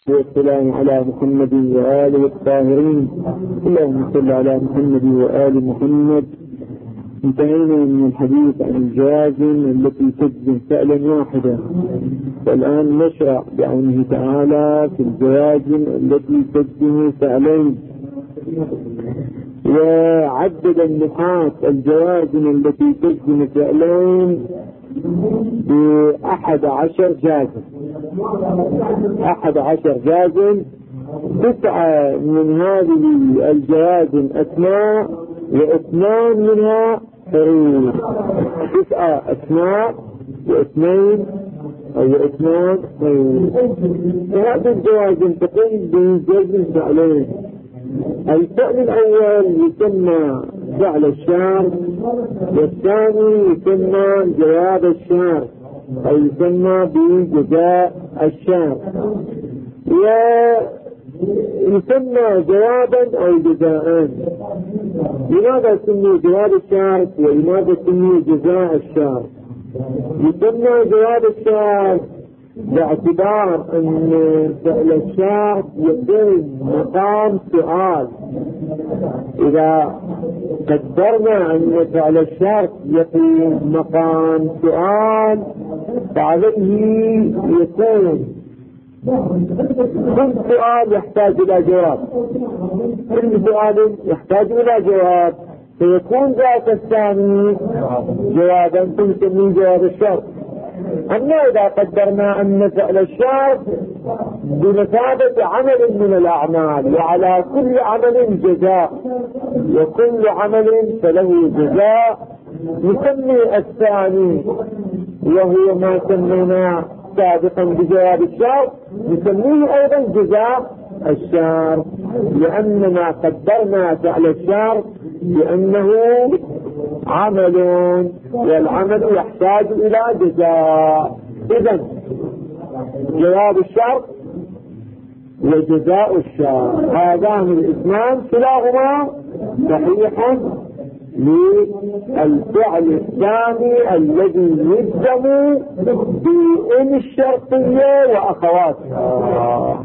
والسلام على محمد وآله الطاهرين. اللهم صل على محمد وآل محمد. انتهينا من الحديث عن الجوازم التي تجزم فعلا واحدا، والآن نشرع بعونه تعالى في الجوازم التي تجزم فعلين. وعدد النحاة الجوازم التي تجزم فعلين ب11 جازم. 11 جازم، 9 من هذه الجوازم أسماء و2 منها حروف. 9 أسماء و2 حروف. وهذه الجوازم تقوم بجزم فعلين. الفعل الأول يسمى فعل الشرط، والثاني يسمى جواب الشرط أو يسمى بجزاء الشرط، ويسمى جوابا أو جزاء. لماذا سمي جواب الشرط ولماذا سمي جزاء الشرط؟ يسمى جواب الشرط باعتبار أن فعل الشرط يكون مقام سؤال. إذا قدرنا أن فعل الشرط يكون مقام سؤال فعليه يكون كل سؤال يحتاج إلى جواب، كل سؤال يحتاج إلى جواب، فيكون ذات الثاني جوابا تسميه جواب الشرط. أما إذا قدرنا أن فعل الشرط بمثابة عمل من الأعمال، وعلى كل عمل جزاء، وكل عمل فله جزاء، نسمي الثاني وهو ما سمينا سابقا بجواب الشرط نسميه أيضا جزاء الشرط، لأننا قدرنا فعل الشرط لأنه عمل، والعمل يحتاج إلى جزاء. إذن جواب الشرط وجزاء الشرط هذان الاسمان كلاهما صحيح للفعل الثاني الذي يلزم بإن الشرطية وأخواتها.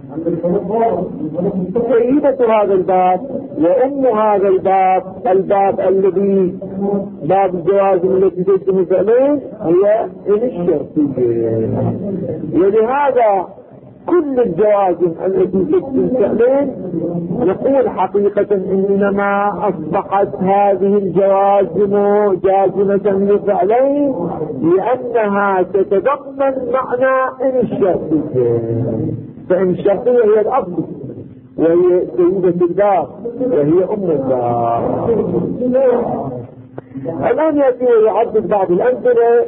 سيدة هذا الباب وأم هذا الباب الذي باب الجوازم التي تجزم فعلين هي إن الشرطية. ولهذا كل الجوازم التي تجزم فعلين نقول حقيقة إنما أصبحت هذه الجوازم جازمة لفعلين لأنها تتضمن معنى إن الشرطية. فإن الشرطية هي الأصل وهي سيدة الباب وهي أم الباب. الآن يأتي ويعدد بعض الأمثلة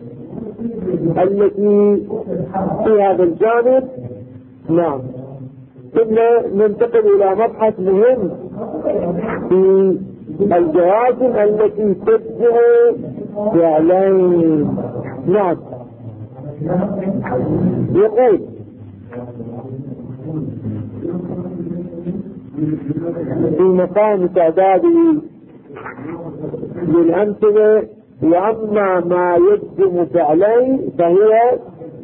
التي في هذا الجانب. نعم، ثم ننتقل إلى مبحث مهم في الجوازم التي تجزم فعلين. نعم، يقول في مقام تعداده للأمثلة: وأما ما يجزم فعلين فهي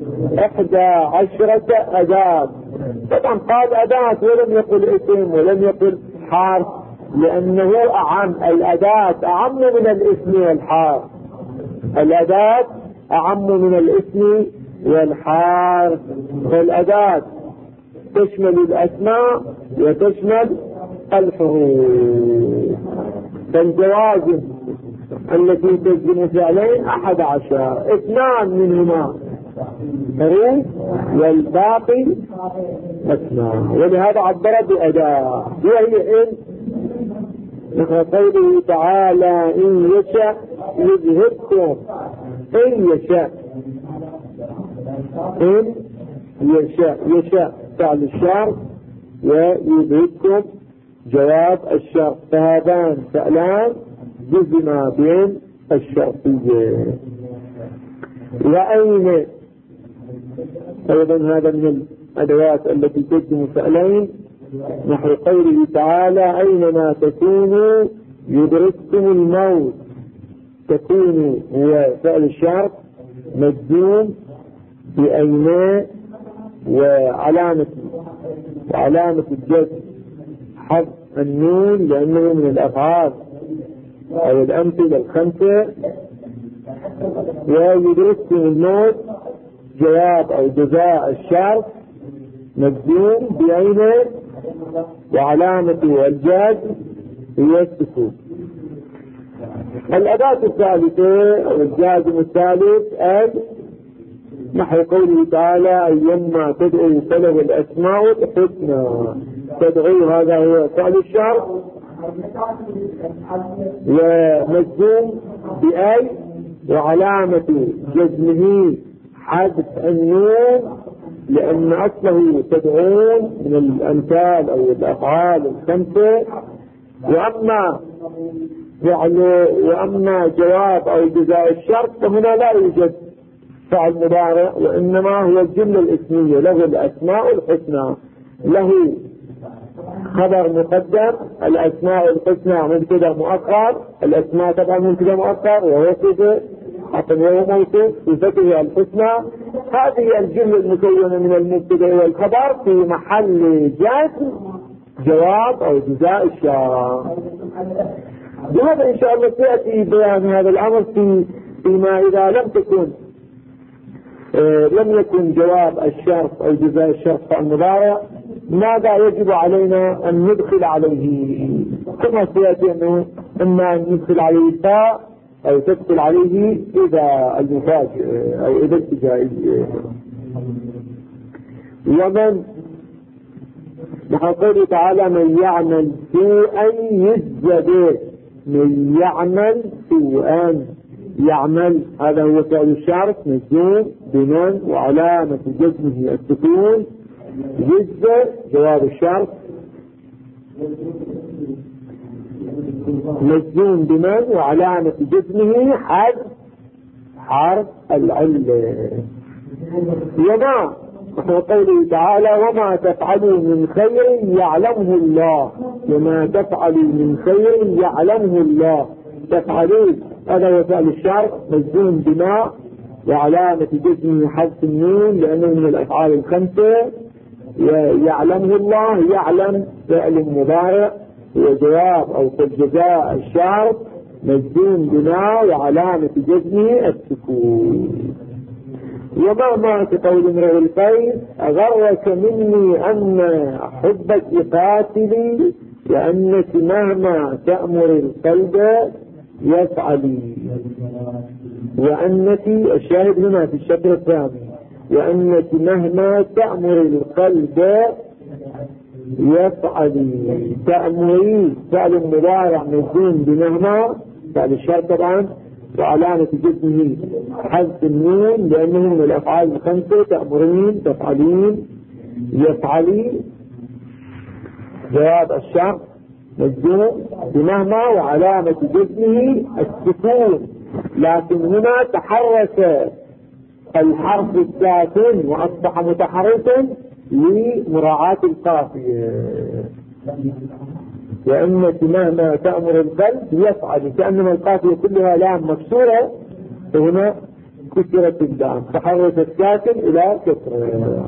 11 أداة. طبعا قال أداة ولم يقل اسم ولم يقل حرف، لأنه أعم. الأداة أعم من الاسم والحرف، الأداة أعم من الاسم والحرف. فالأداة تشمل الأسماء وتشمل الحروف. فالجوازم التي تجزم فعلين 11، 2 منهما حروف والباقي أسماء، ولهذا عبر بأداة وهي إن. قوله تعالى: إن يشاء يذهبكم. إن يشاء، إن يشاء فعل الشرط ويذهبكم جواب الشرط، فهذان فعلان جزما بين الشرطية. وأين أيضا هذا من الأدوات التي تجزم فعلين، نحو قوله تعالى: أينما تكونوا يدرككم الموت. تكونوا هو فعل الشرط مجزوم بأين، وعلامة وعلامة الجزم حذف النون لأنه من الأفعال أو الأمثلة الخمسة. ويدرسكم الموت جواب أو جزاء الشرط مجزوم بعينه وعلامة الجزم هي السكون. الأداة الثالثة أو الجازم الثالث نحو قوله تعالى أيما تدعو فله الأسماء الحسنى. تدعو هذا هو فعل الشرط ومجزوم بأي وعلامة جزمه حذف النون لأن أصله تدعون من الأمثال أو الأفعال الخمسة. وأما جواب أو جزاء الشرط فهنا لا يوجد فعل مضارع وإنما هو الجملة الاسمية له الأسماء الحسنى. له خبر مقدم الأسماء الحسنى مبتدا مؤخر. الأسماء طبعا مبتدا مؤخر وهو صفة حتى وهو موصوف صفته الحسنى. هذه الجملة المكونة من المبتدا والخبر في محل جزم جواب أو جزاء الشرط. بهذا إن شاء الله سيأتي بيان هذا الأمر فيما إذا لم يكن جواب الشرط أو جزاء الشرط فعل مضارع ماذا يجب علينا أن ندخل عليه. كما سيأتي أنه إما أن ندخل عليه التاء أو تدخل عليه إذا المفاجئ أو إذا التجائي. ومن قوله تعالى من يعمل سوءا يجزى به. من يعمل سوءا يعمل هذا هو فعل الشرط مجزوم بمن وعلامة جزمه السكون. يجزى جواب الشرط مجزوم بمن وعلامة جزمه حرف العلة. وما قوله تعالى وما تفعلوا من خير يعلمه الله. وما تفعلوا من خير يعلمه الله. تفعلون هذا هو فعل الشرط مجزوم بما وعلامة جزمه حذف النون لأنه من الأفعال الخمسة. يعلمه الله يعلم فعل مضارع وجواب أو جزاء الشرط مجزوم بما وعلامة جزمه السكون. وما كقول امرئ القيس أغرك مني أن حبك قاتلي لأنك مهما تأمر القلب يفعلي. وأنك الشاهد هنا في الشطر الثاني وأنك مهما تأمر القلب يفعلي. تأمري فعل مضارع مجزوم بمهما فعل الشرط طبعا وعلامة جزمه حذف النون لأنه من الأفعال الخمسة. تأمرين تفعلين يفعلي جواب الشرط مجزوم بمهما وعلامة جزمه السكون. لكن هنا تحرك الحرف الساكن وأصبح متحركا لمراعاة القافية. وأنك مهما تأمر القلب يفعل كأنما القافية كلها لام مكسورة فهنا كسرت اللام تحرك الساكن إلى كسر.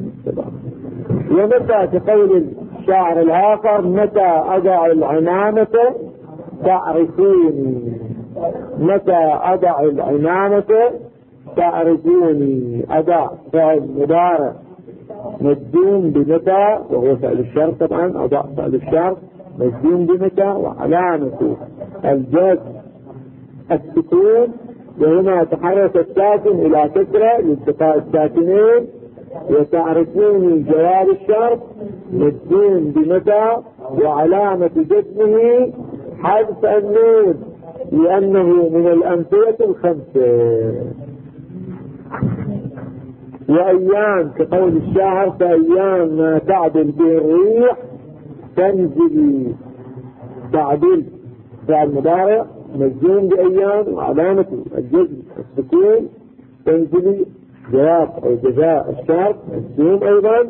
ومتى كقول الشاعر الآخر متى أضع العمامة تعرفوني. متى أضع العمامة تعرفوني. أضع فعل مضارع مجزوم بمتى وهو فعل الشرط طبعا. أضع فعل الشرط مجزوم بمتى وعلامة الجزم السكون وهنا تحرك الساكن إلى كسرة لالتقاء الساكنين. وتعرفوني جواب الشرط مجزوم بمتى وعلامة جزمه حذف النون لأنه من الأمثلة الخمسة. وأيام كقول الشاعر فأيام ما تعدل به الريح تنزل. تعدل فعل مضارع مجزوم بأيام وعلامة الجزم السكون. تنزل جواب أو جزاء الشرط مجزوم أيضا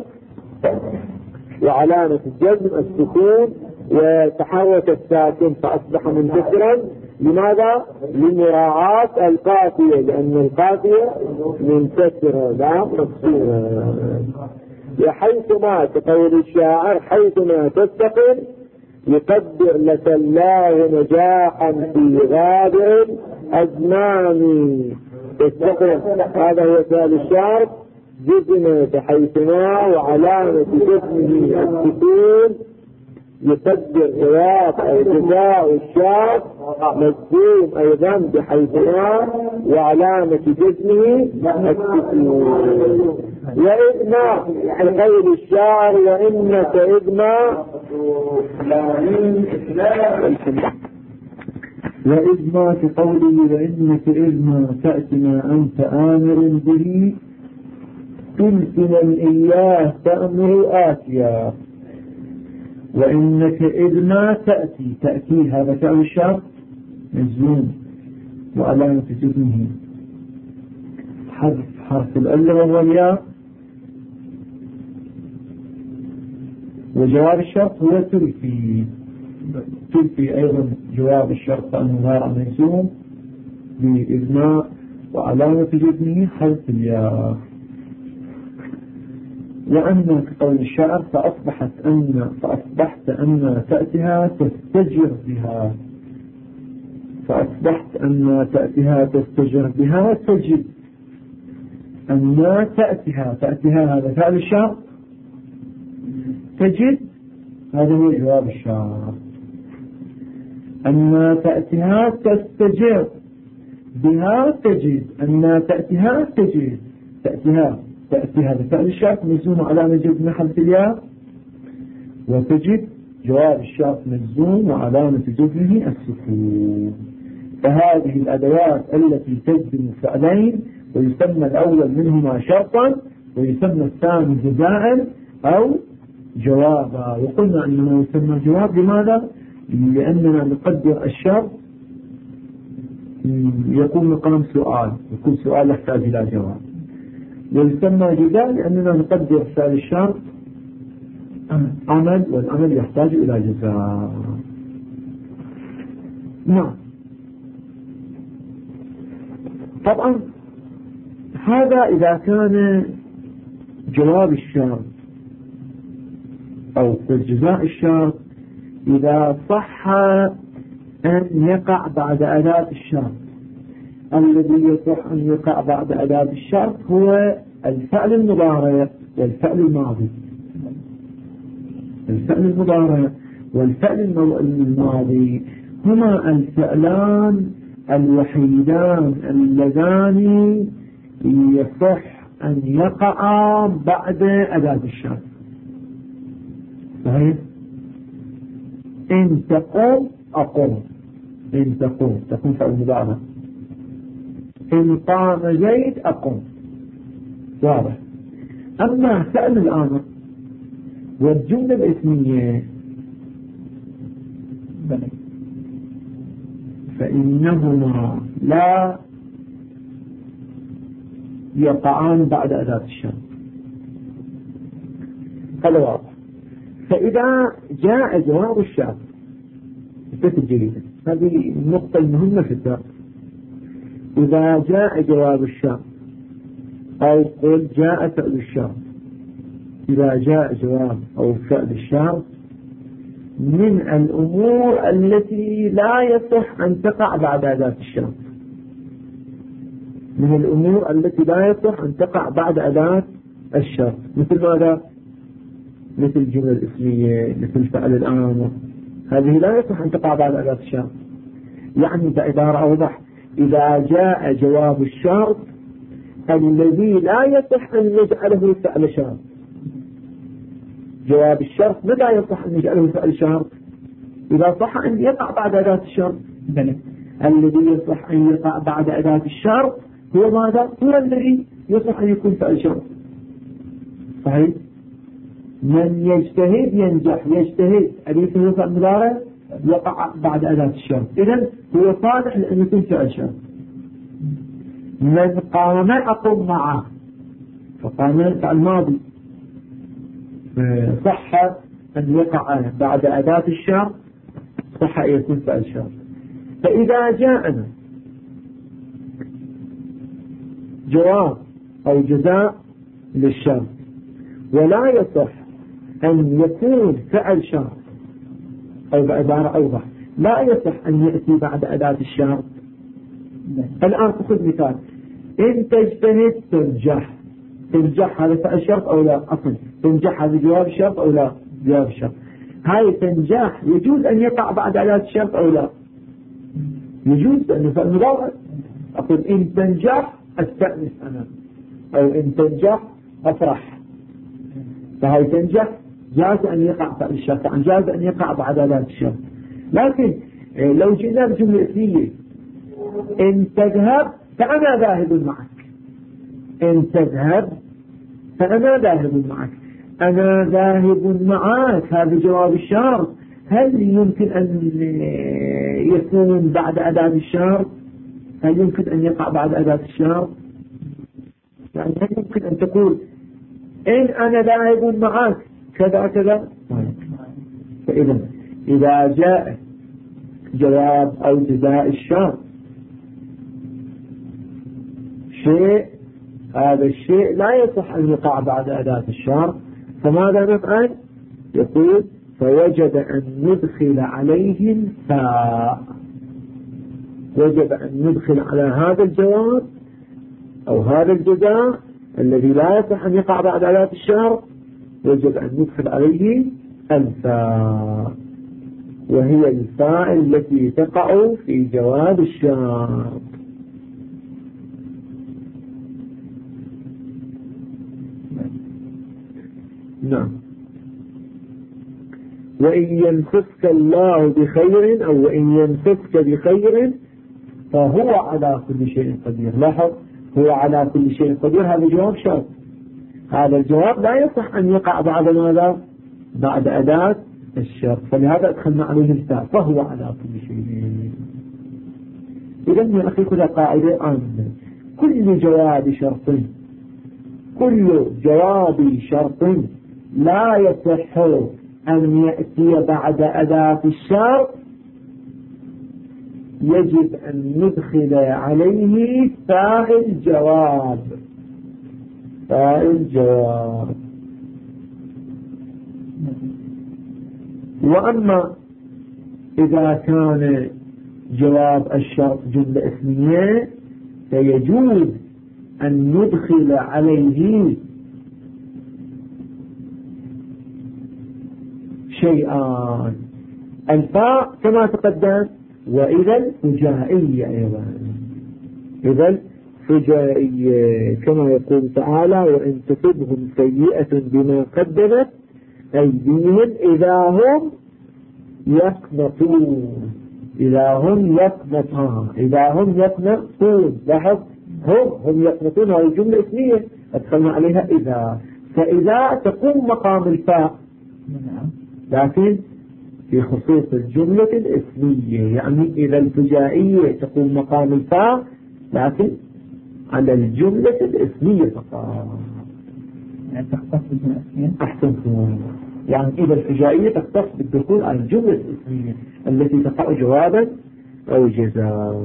وعلامة الجزم السكون. وتحرك الساكن فأصبح منكسرا. لماذا؟ لمراعاة القافية لأن القافية منكسرة لا مكسورة. وحيثما كقول الشاعر حيثما تستقر يقدر لك الله نجاحا في غابر أزمان. تستقر هذا هو سؤال الشعر. جزمة حيثما وعلامة جزمه السكون يقدر جواب أو جزاء الشعر مجزوم أيضا بحيثما وعلامة جزمه السكون. وإذما قول الشاعر وإنك إذما وإذما كقوله وإنك إذما تأتي ما أنت آمر به تلزما إياه تأمر آتيا. وإنك إذما تأتي هذا فعل الشرط مجزوم وعلامة جزمه حرف العلة وهو الياء. وجواب الشرط هو تلفي أيضا جواب الشرط أنه مضارع مجزوم بإذناء وعلامة جزمه حذف الياء. وأما كقول الشاعر فأصبحت أن تأتيها تستجر بها. فأصبحت أن تأتيها تستجر بها تجد أن تأتيها هذا فعل الشرط تجد هذا هو جواب الشرط. أن تأتيها تستجر بها تجد أن تأتيها تجد تأتي هذا فعل الشرط مجزوم علامة جزم حذف الياء وتجد جواب الشرط مجزوم وعلامة جزمه السكون. فهذه الأدوات التي تجزم فعلين ويسمى الأول منهما شرطا ويسمى الثاني جزاء أو جوابا. وقلنا أنه يسمى جواب لماذا؟ لأننا نقدر الشرط يكون مقام سؤال يكون سؤال يحتاج إلى جواب. ويسمى جزاء لأننا نقدر فعل الشرط عمل والعمل يحتاج إلى جزاء. نعم. طبعا هذا إذا كان جواب الشرط أو جزاء الشرط إذا صح أن يقع بعد أداة الشرط. الذي يصح أن يقع بعد أداة الشرط هو الفعل المضارع والفعل الماضي. الفعل المضارع والفعل الماضي هما الفعلان الوحيدان اللذان يصح أن يقعا بعد أداة الشرط. صحيح؟ إن تقوم أقوم. إن تقوم فعل مضارع. إن قام زيد أقوم. واضح. أما فعل الأمر والجملة الاسمية فإنهما لا يقعان بعد أداة الشرط. هذا واضح. فإذا جاء جواب الشرط بشكل جيد هذه النقطة المهمة في الدرس. إذا جاء جواب الشرط أو قل جاء فعل الشرط. إذا جاء جواب أو فعل الشرط من الأمور التي لا يصح أن تقع بعد أداة الشرط. من الأمور التي لا يصح أن تقع بعد أداة الشرط. مثل ماذا؟ مثل الجملة الاسمية مثل فعل الأمر. هذه لا يصح أن تقع بعد أداة الشرط. يعني بعبارة أوضح إذا جاء جواب الشرط الذي لا يصح أن نجعله فعل شرط. جواب الشرط لا يصح أن نجعله فعل شرط إذا صح أن يقع بعد أداة الشرط. الذي يصح أن يقع بعد أداة الشرط هو ماذا؟ هو الذي يصح أن يكون فعل شرط. صحيح؟ من يجتهد ينجح. يجتهد أليس هو فعل مضارع يقع بعد أداة الشرط. إذن هو صالح لأن يكون فعل شرط. من قام أقوم معه فقام فعل ماضي صح أن يقع بعد أداة الشرط صح أن يكون فعل شرط. فإذا جاءنا جواب أو جزاء للشرط ولا يصح أن يكون فعل شرط، أو بعبارة أوضح، لا يصح أن يأتي بعد أداة الشرط. الآن خذ مثال: إن تجتهد تنجح. تنجح هذا فعل شرط أو لا؟ أصلا تنجح هذا جواب الشرط أو لا؟ جواب الشرط. هاي تنجح يجوز أن يقع بعد أداة الشرط أو لا؟ يجوز، لأنه فعل مضارع. أقول إن تنجح أستأنس أنا، أو إن تنجح أفرح. فهاي تنجح جاز أن يقع فعل الشرط، يعني جاز أن يقع بعد أداة الشرط. لكن لو جئنا بجملة اسمية: إن تذهب فأنا ذاهب معك. إن تذهب فأنا ذاهب معك. أنا ذاهب معك هذا جواب الشرط، هل يمكن أن يكون بعد أداة الشرط؟ هل يمكن أن يقع بعد أداة الشرط؟ يعني هل يمكن أن تقول إن أنا ذاهب معك كذا كذا؟ فإذا إذا جاء جواب أو جزاء الشرط شيء، هذا الشيء لا يصح أن يقع بعد أداة الشرط، فماذا نفعل؟ يقول: فوجب أن ندخل عليه الفاء. وجب أن ندخل على هذا الجواب أو هذا الجزاء الذي لا يصح أن يقع بعد أداة الشرط، وجب أن ندخل عليه الفاء، وهي الفاء التي تقع في جواب الشرط. نعم. وإن يمسسك الله بخير، أو وإن يمسسك بخير فهو على كل شيء قدير. لاحظ، هو على كل شيء قدير، هذا جواب شرط. هذا الجواب لا يصح أن يقع بعد ماذا؟ بعد أداة الشرط، فلهذا أدخلنا عليه الفاء، فهو على كل شيء. إذا يا أخي خذ قاعدة عامة: كل جواب شرط، كل جواب شرط لا يصح أن يأتي بعد أداة الشرط يجب أن ندخل عليه فاء الجواب. فاء الجواب. وأما إذا كان جواب الشرط جملة اسمية فيجوز أن ندخل عليه شيئان: الفاء كما تقدم، وإذا الفجائية أيضا. إذا الفجائية كما يقول تعالى: وإن تصبهم سيئة بما قدمت أيديهم إذا هم يقنطون. إذا هم يقنطون، إذا هم يقنطون. لاحظ، هم يقنطون، هذه الجملة اسمية أدخلنا عليها إذا، فإذا تقوم مقام الفاء، لكن في خصوص الجملة الاسمية، يعني إذا الفجائية تقوم مقام الفاء، لكن على الجملة الاسمية فقط. يعني تختص بالجملة الاسمية. أحسنتم. يعني إذا الفجائية تختص بالدخول على الجملة الاسمية التي تقع جوابا أو جزاء.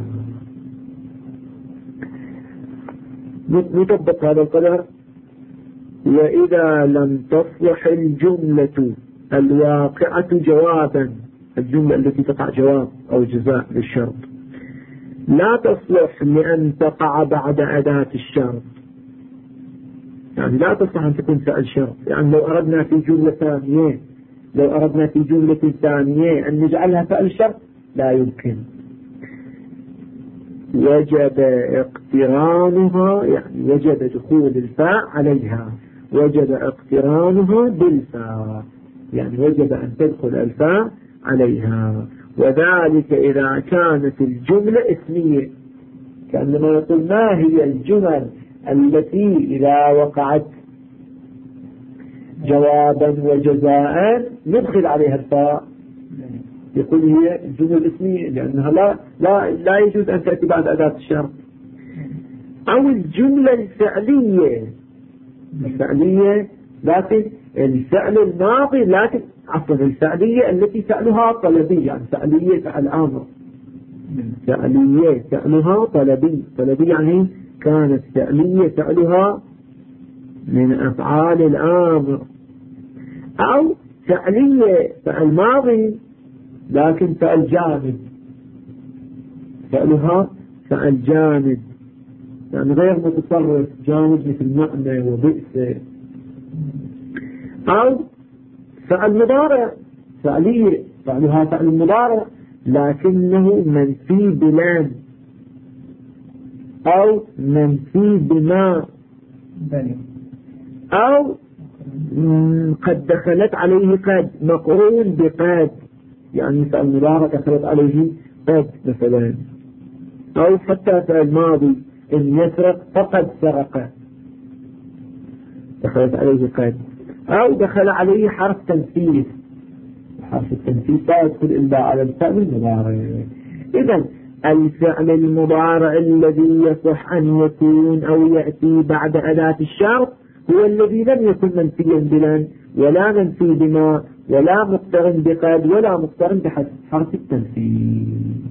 نطبق هذا القدر: وإذا لم تصلح الجملة الواقعة جوابا، الجملة التي تقع جواب أو جزاء للشرط، لا تصلح لأن تقع بعد أداة الشرط. يعني لا تصلح أن تكون فعل شرط. يعني لو أردنا في جملة ثانية أن نجعلها فعل شرط لا يمكن. وجب اقترانها، يعني وجب دخول الفاء عليها، وجب اقترانها بالفاء، يعني وجب أن تدخل الفاء عليها. وذلك إذا كانت الجملة اسمية، كأنما يقول: ما هي الجمل التي إذا وقعت جوابا وجزاء ندخل عليها الفاء؟ يقول: هي الجمل الاسمية، لأنها لا يجوز أن تأتي بعد أداة الشرط. أو الجملة الفعلية، لكن الفعل الماضي، لكن عفوا الفعلية التي فعلها طلبي، يعني فعلية فعل أمر، فعلية فعلها طلبي يعني كانت فعلية فعلها من أفعال الأمر، أو فعلية فعل ماضي لكن فعل جامد، فعلها فعل جامد يعني غير متصرف، جامد مثل نعمة وبئس. أو فعل مضارع فعلية فعلها فعل مضارع لكنه منفي بلام أو منفي بما، أو قد دخلت عليه قد مقرون بقد، يعني فعل مضارع دخلت عليه قد مثلا. أو حتى فعل ماضي إن يسرق فقد سرق دخلت عليه قد، أو دخل عليه حرف تنفيذ، حرف التنفيذ لا يدخل إلا على الفعل المضارع. إذن الفعل المضارع الذي يصح أن يكون أو يأتي بعد أداة الشرط هو الذي لم يكن منفيا بلن ولا منفي بما ولا مقترن بقد ولا مقترن بحرف التنفيذ،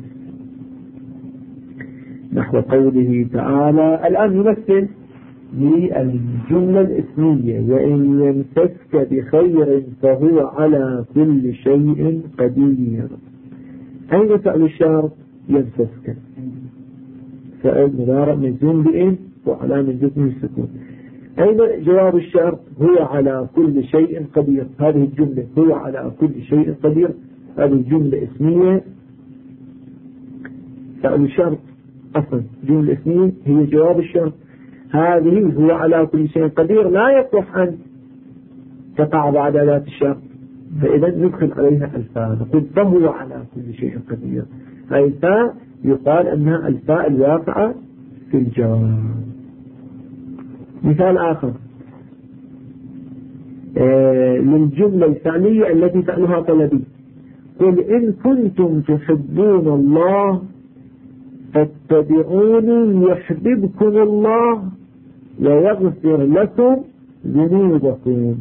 نحو قوله تعالى. الآن نمثل للجملة الاسمية: وإن يمسسك بخير فهو على كل شيء قدير. أين فعل الشرط؟ يمسسك، فعل مضارع مجزوم بإن وعلامة جزمه السكون. أين جواب الشرط؟ هو على كل شيء قدير. هذه الجملة هو على كل شيء قدير، هذه الجملة اسمية. فعل الشرط أصلا جملة اسمية هي جواب الشرط، هذه هو على كل شيء قدير لا يصح أن تقع بعد أداة الشرط، فإذا ندخل عليها الفاء نقول فهو على كل شيء قدير. هذه الفاء يقال أنها الفاء الواقعة في الجواب. مثال آخر للجملة الفعلية التي فعلها طلبي: قل إن كنتم تحبون الله فاتبعوني يحببكم الله ويغفر لكم ذنوبكم.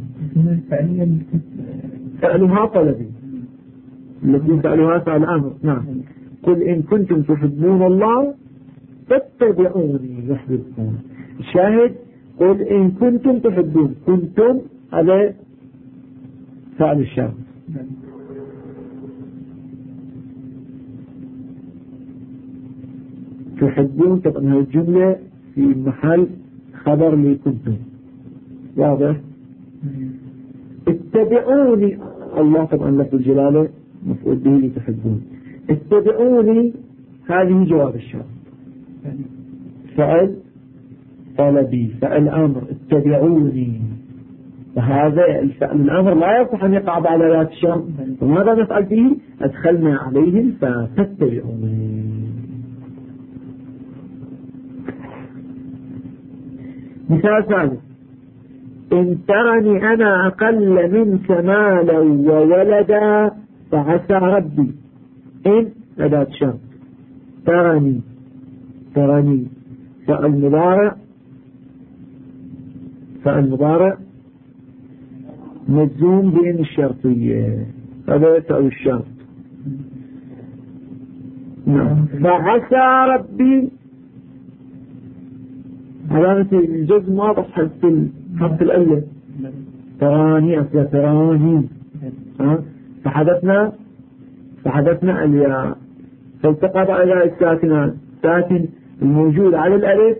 فعلها طلبي التي فعلها فعل أمر. نعم. قل إن كنتم تحبون الله فاتبعوني يحببكم. الشاهد قل إن كنتم تحبون، كنتم هذا فعل الشرط. تحبون طبعا هذه الجملة في محل خبر لي كنتم، واضح؟ اتبعوني، الله طبعا لفظ الجلالة مفعول به لتحبون. اتبعوني هذه جواب الشرط، فعل طلبي فعل أمر اتبعوني، فهذا الفعل الأمر لا يصح أن يقع بعد أداة الشرط، وماذا نفعل فيه؟ أدخلنا عليهم فاتبعوني. مثال ثالث: إن ترني أنا أقل منك مالا وولدا فعسى ربي. إن أداة شرط، ترني فعل مضارع مجزوم بإن الشرطية، هذا فعل الشرط. فعسى ربي علامة الجزم واضح حرف الألف، تراني أصلا تراني، فحدثنا الياء فالتقى بقى الساكنات، ساكن الموجود على الألف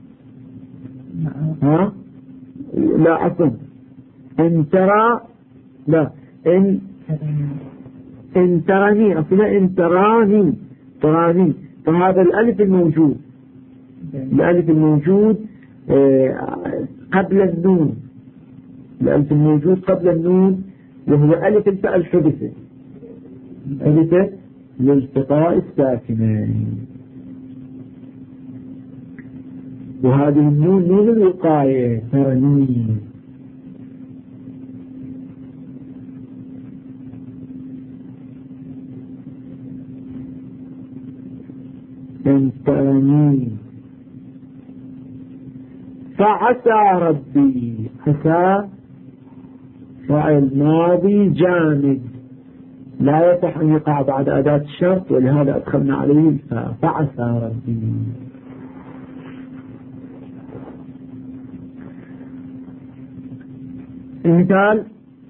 لا أصلا إن ترى لا إن تراني أصلا إن تراني فهذا الألف الموجود قبل النون، الألف الموجود قبل النون وهو ألف الفعل حدث لالتقاء الساكنين، وهذه النون نون الوقاية ترني. ترني فعسى ربي، عسى فعل ماضي جامد لا يصح أن يقع بعد أداة الشرط، ولهذا أدخلنا عليه فعسى ربي. المثال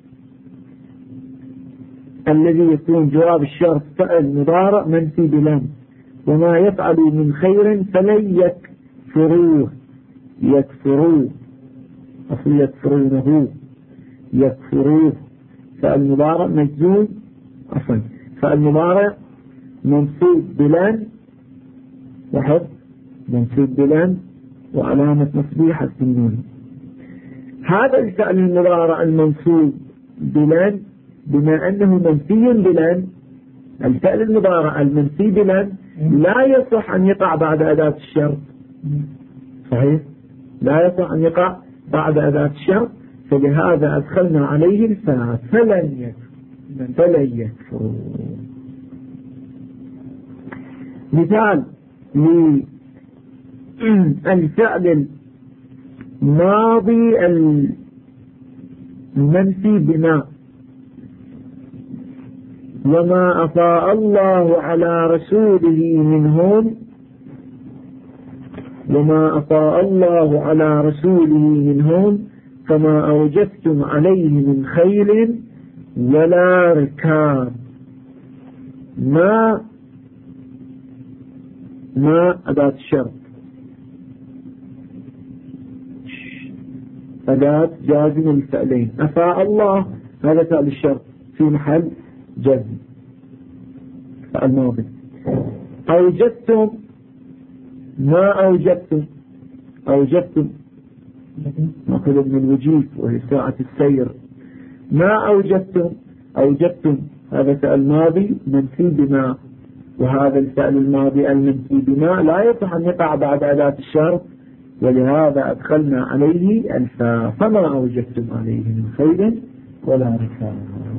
الذي يكون جواب الشرط فعل مضارع منفي بلم، وما يفعل من خير فلن يكفروه. يكفروه أصل يكفرونه، يكفروه فعل مضارع مجزوم، عفوا فعل مضارع منصوب بلن، وحط منصوب بلن وعلامة نصبه حذف النون. هذا الفعل المضارع المنصوب بلن بما أنه منفي بلن، الفعل المضارع المنفي بلن لا يصح أن يقع بعد أداة الشرط. صحيح؟ لا يصح أن يقع بعد أداة الشرط، فلهذا أدخلنا عليه الفاء فلن يكفروا. مثال للفعل الماضي المنفي بما: وما أفاء الله على رسوله منهم، وما أفاء الله على رسوله منهم فما أوجفتم عليه من خيل ولا ركاب. ما أداة الشرط، أداة جازم الفعلين. أفاء الله هذا فعل الشرط في محل جزم فعل ماضي. أوجدتم، ما أوجدتم مأخذ من الوجيف وهي ساعة السير. ما أوجدتم هذا فعل ماضي منفي بما، وهذا الفعل الماضي المنفي بما لا يصح أن يقع بعد أداة الشرط، ولهذا أدخلنا عليه الفاء فما أوجدتم عليه من خيل ولا ركاب.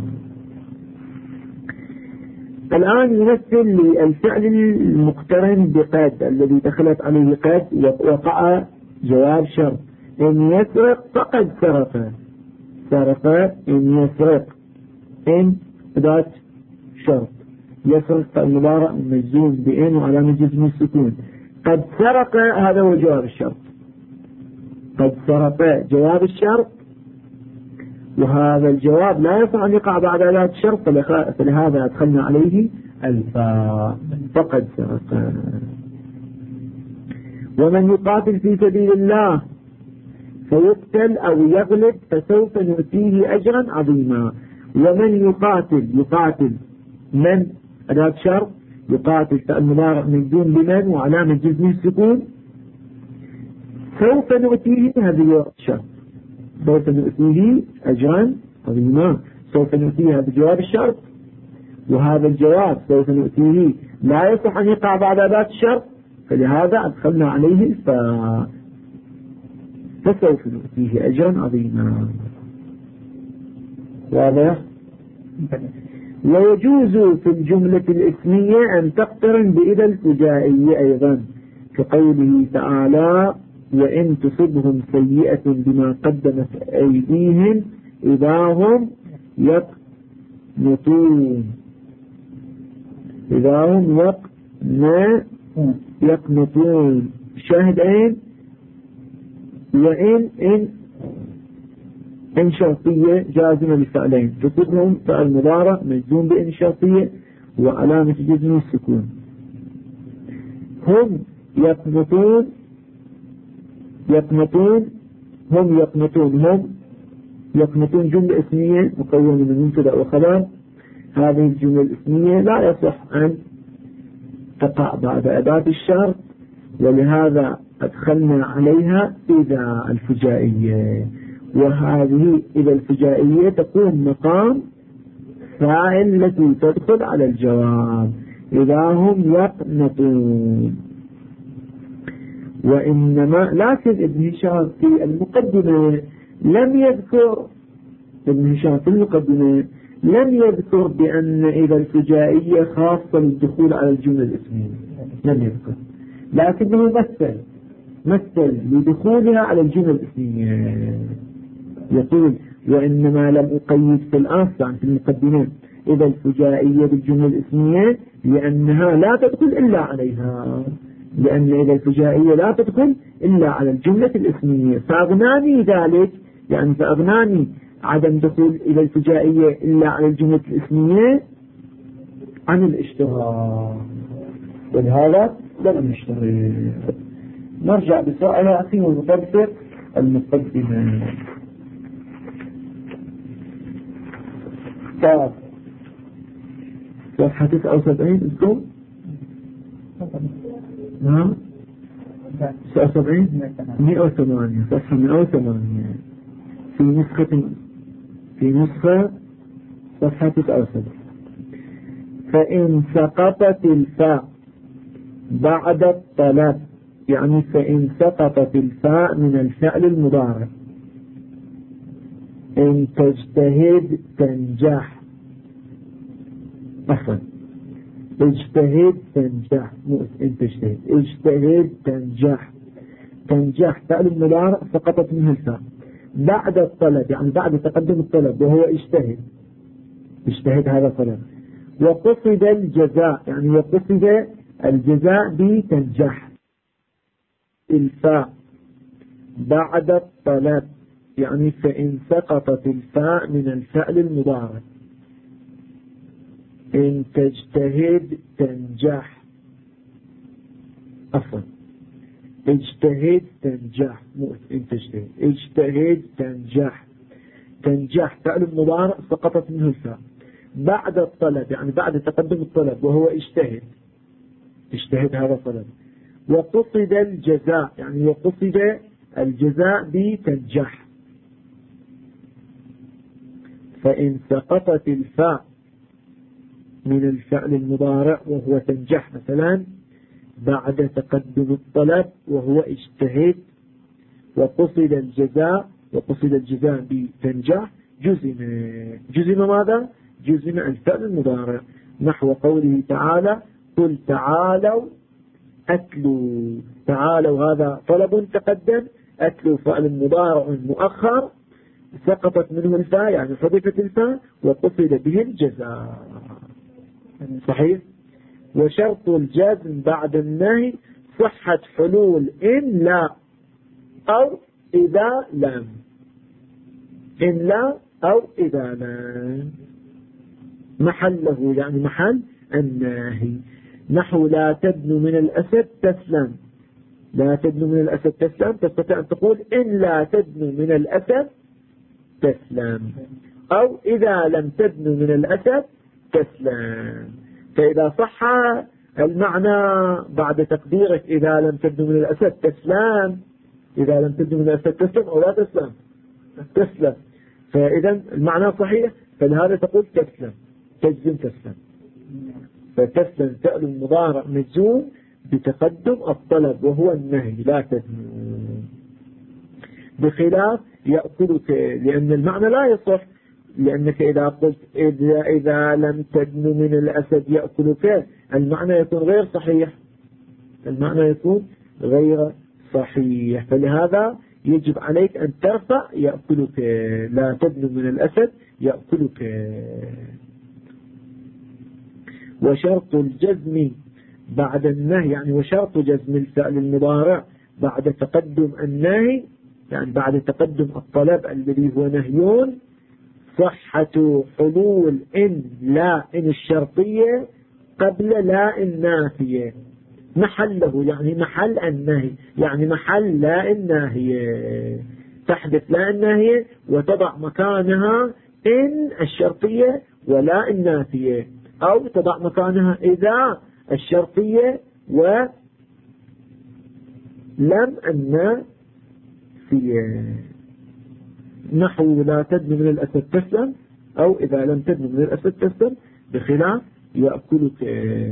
الآن يمثل للفعل المقترن بقد الذي دخلت عليه قد وقع جواب شرط: إن يسرق فقد سرق. سرق إن يسرق، إن أداة شرط، يسرق المضارع مجزوم بإن وعلامة جزم السكون. قد سرق هذا هو جواب الشرط، قد سرق جواب الشرط، وهذا الجواب لا يصح أن يقع بعد أداة الشرط، فلهذا أدخلنا عليه الفاء فقد سرق. ومن يقاتل في سبيل الله فيقتل أو يغلب فسوف نؤتيه أجرا عظيما. ومن يقاتل من أداة شرط، يقاتل فعل مضارع مجزوم بمن وعلامة جزمه السكون. سوف نؤتيه هذه الشرط، سوف نؤتيه أجرا عظيما. سوف نؤتيه هذا جواب الشرط، وهذا الجواب سوف نؤتيه لا يصح أن يقع بعد أداة الشرط، فلهذا أدخلنا عليه الفاء فسوف نؤتيه أجرا عظيما. واضح؟ ويجوز في الجملة الاسمية أن تقترن بإذا الفجائية أيضا، كقوله تعالى: وإن تصبهم سيئة بما قدمت أيديهم إذا هم يقنطون. إذا هم يقنطون شاهدين. وإن إن شرطية جازمة للفعلين، تصبهم فعل مضارع مجزوم بإن شرطية وعلامة جزمه السكون. هم يقنطون جملة اسمية مكونة من مبتدأ وخبر. هذه الجملة الاسمية لا يصح أن تقع بعد أداة الشرط، ولهذا أدخلنا عليها إذا الفجائية، وهذه إذا الفجائية تكون مقام فاعل التي تدخل على الجواب إذا هم يقنطون. وإنما لكن ابن هشام في المقدمة لم يذكر، ابن هشام في المقدمة لم يذكر بأن إذا الفجائية خاصة للدخول على الجملة الاسمية، لم يذكر، لكنه مثل لدخولها على الجملة الاسمية. يقول: وإنما لم أقيد في الآن في المقدمة إذا الفجائية بالجملة الاسمية لأنها لا تدخل إلا عليها، لأن إذا الفجائية لا تدخل إلا على الجملة الاسمية، فأغناني ذلك، يعني فأغناني عدم دخول إلى الفجائية إلا على الجملة الاسمية عن الاشتراك، ولهذا لم نشترط. نرجع بسرعة إلى أخي ونطبق المقدمة. صفحة 79 اسكم. نعم 79 108 صفحة 108 في نسخة صفحة 79. فإن سقطت الفاء بعد الطلب، يعني فإن سقطت الفاء من الفعل المضارع، إن تجتهد تنجح، أصلا اجتهد تنجح، مو إن تجتهد، اجتهد تنجح. تنجح فعل المضارع سقطت منه الفاء بعد الطلب، يعني بعد تقدم الطلب وهو اجتهد. اجتهد هذا طلب. وقصد الجزاء، يعني وقصد الجزاء بتنجح. الفاء بعد الطلب، يعني فإن سقطت الفاء من الفعل المضارع، إن تجتهد تنجح، أصلا اجتهد تنجح، مو إن تجتهد، اجتهد تنجح. تنجح فعل المضارع سقطت منه الفاء بعد الطلب، يعني بعد تقدم الطلب وهو اجتهد. اجتهد هذا طلب. وقصد الجزاء، يعني وقصد الجزاء بتنجح. فإن سقطت الفاء من الفعل المضارع وهو تنجح مثلا بعد تقدم الطلب وهو اجتهد، وقصد الجزاء بتنجح، جزم ماذا؟ جزم الفعل المضارع، نحو قوله تعالى قل تعالوا أتلوا. تعالوا هذا طلب تقدم، أتلوا فعل مضارع مؤخر سقطت منه الفاء، يعني حذفت الفاء وقصد به الجزاء. صحيح. وشرط الجزم بعد النهي صحة حلول إن لا أو إذا لم. إن لا أو إذا لم محله، يعني محل الناهي، نحو لا تدنو من الأسد تسلم. لا تدنو من الأسد تسلم، تستطيع أن تقول إن لا تدنو من الأسد تسلم، أو إذا لم تدنو من الأسد تسلم. فإذا صح المعنى بعد تقديرك إذا لم تدنو من الأسد تسلم، إذا لم تدنو من الأسد تسلم أو لا تسلم تسلم، فإذا المعنى صحيح، فلهذا تقول تسلم، تجزم تسلم. فتسلم فعل المضارع مجزوم بتقدم الطلب وهو النهي لا تدنو، بخلاف يأكلك، لأن المعنى لا يصح، لأنك إذا قلت إذا لم تدنو من الأسد يأكلك المعنى يكون غير صحيح، المعنى يكون غير صحيح. فلهذا يجب عليك أن ترفع يأكلك، لا تدنو من الأسد يأكلك. وشرط الجزم بعد النهي، يعني وشرط جزم الفعل المضارع بعد تقدم النهي، يعني بعد تقدم الطلب الذي هو نهيون، صحة حلول إن لا إن الشرطية قبل لا النافية، محله يعني محل النهي، يعني محل لا الناهية، تحدث لا الناهية وتضع مكانها إن الشرطية ولا النافية، أو تضع مكانها إذا الشرطية ولم النافية، نحو لا تدنو من الأسد تسلم، أو إذا لم تدنو من الأسد تسلم، بخلاف يأكلك.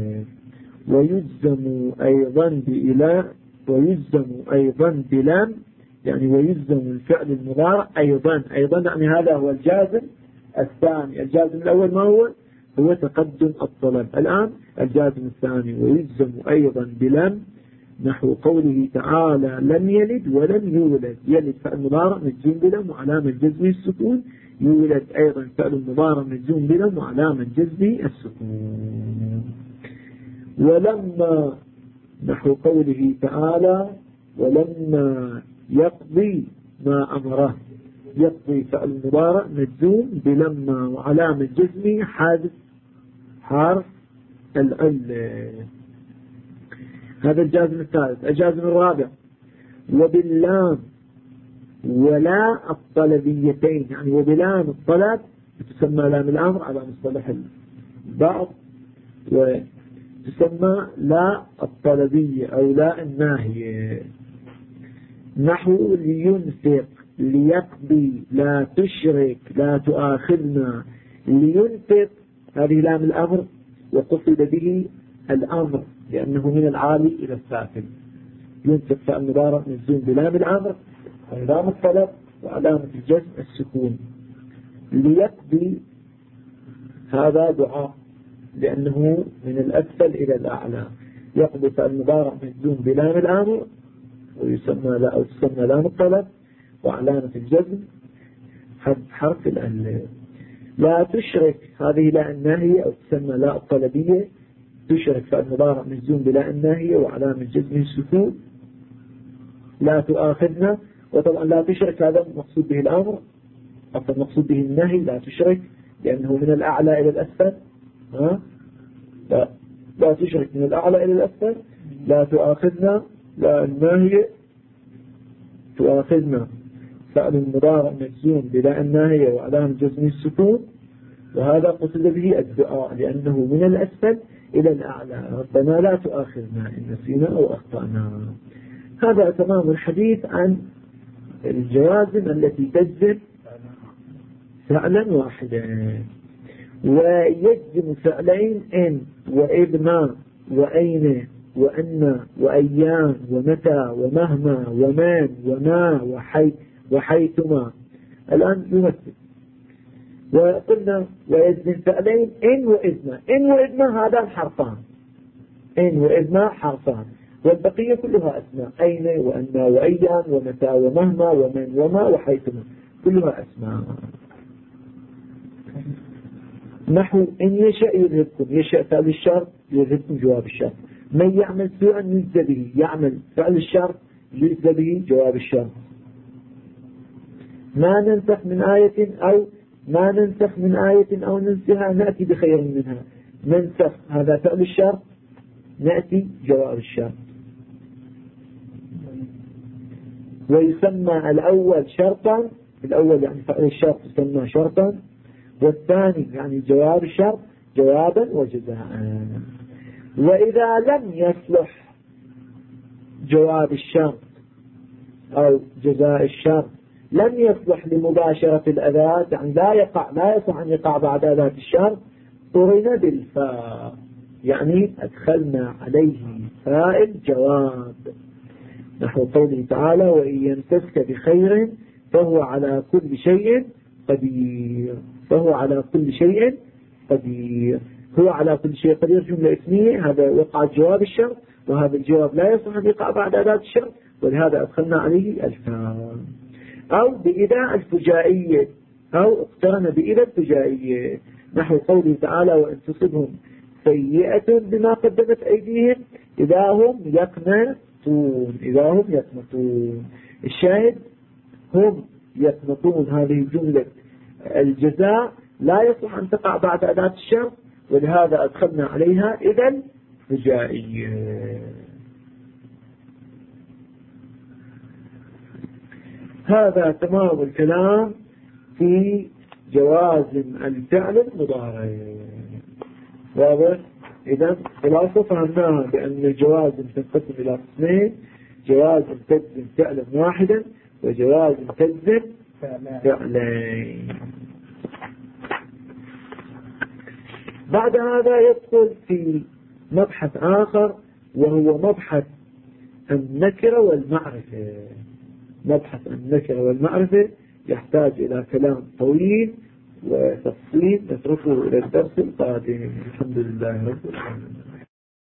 ويجزم أيضا بإلى، ويجزم أيضا بلم، يعني ويجزم الفعل المضارع أيضا يعني هذا هو الجازم الثاني. الجازم الأول ما هو؟ هو تقدم الطلب. الآن الجازم الثاني ويجزم أيضا بلم، نحو قوله تعالى لم يلد ولم يولد. يلد فعل مضارع مجزوم بلم وعلامة جزمه السكون، يولد أيضا فعل مضارع مجزوم بلم وعلامة جزمه السكون. ولما نحو قوله تعالى ولما يقضي ما أمره، يقضي فعل مضارع مجزوم بلما وعلامة جزمه حادث حرف العلة. هذا الجازم الثالث. الجازم الرابع وباللام ولا الطلبيتين، يعني وبلام الطلب تسمى لام الأمر على مصطلح البعض، وتسمى لا الطلبية أو لا الناهية. نحو لينفق ليقضي لا تشرك لا تؤاخذنا. لينفق هذه لام الأمر وقصد به الأمر لأنه من العالي إلى السافل. ينفق فعل مضارع مجزوم بلام الأمر ولام الطلب وعلامة الجزم السكون. ليقضي هذا دعاء لأنه من الأسفل إلى الأعلى. يقضي فعل مضارع مجزوم بلام الأمر ويسمى لا أو تسمى لام الطلب وعلامة الجزم حرف الألف. لا تشرك هذه لا الناهية أو تسمى لا الطلبية. تشرك فعل مضارع مجزوم بلا الناهية وعلامة جزمه السكون. لا تؤاخذنا، وطبعا لا تشرك هذا مقصود به الأمر، أصلا مقصود به النهي. لا تشرك لأنه من الأعلى إلى الأسفل. لا تشرك من الأعلى إلى الأسفل. لا تؤاخذنا لا الناهية تؤاخذنا فعل مضارع مجزوم بلا الناهية وعلامة جزمه السكون، وهذا قصد به الدعاء لأنه من الأسفل إلى الأعلى. ربنا لا تؤاخذنا إن نسينا أو أخطأنا. هذا تمام الحديث عن الجوازم التي تجزم فعلا واحدا. ويجزم فعلين إن وإذ وأين وأن وأيان ومتى ومهما ومن وما وحيثما. الآن يمثل وقلنا ويجزم فعلين إن وإذ. إن وإذ هذا حرفان. إن وإذ حرفان والبقية كلها أسماء. أين وأن وأيان ومتى ومهما ومن وما وحيثما كلها أسماء. نحو إن يشاء يذهبكم. يشاء فعل الشرط يذهبكم جواب الشرط. من يعمل سوءا يجزى به. يعمل فعل الشرط يجزى به جواب الشرط. ما ننسخ من آية أو ننسها نأتي بخير منها. ننسخ هذا فعل الشرط نأتي جواب الشرط. ويسمى الأول شرطا. الأول يعني فعل الشرط يسمى شرطا، والثاني يعني جواب الشرط جوابا وجزاء. وإذا لم يصلح جواب الشرط أو جزاء الشرط لم يصلح لمباشرة الأداة، يعني لا يصح أن يقع بعد أداة الشرط، قرن بالفاء، يعني أدخلنا عليه فاء الجواب. نحو قوله تعالى وإن يمسسك بخير فهو على كل شيء قدير. فهو على كل شيء قدير. هو على كل شيء قدير جملة اسمية، هذا وقع جواب الشرط، وهذا الجواب لا يصح أن يقع بعد أداة الشرط، ولهذا أدخلنا عليه الفاء. أو بإذا الفجائية، أو اقترن بإذا الفجائية. نحو قوله تعالى وإن تصبهم سيئة بما قدمت أيديهم إذا هم يقنطون. إذا هم يقنطون. الشاهد هم يقنطون هذه جملة الجزاء لا يصح أن تقع بعد أداة الشرط، ولهذا أدخلنا عليها إذا الفجائية. هذا تمام الكلام في جوازم الفعل المضارع. واضح؟ إذا خلاصة فهمناها بأن الجوازم تنقسم إلى قسمين: جوازم تجزم فعلا واحدا، وجوازم تجزم فعلين. بعد هذا يدخل في مبحث آخر، وهو مبحث النكرة والمعرفة. مبحث النكرة والمعرفة يحتاج إلى كلام طويل وتفصيل نتركه إلى الدرس القادم. الحمد لله رب العالمين.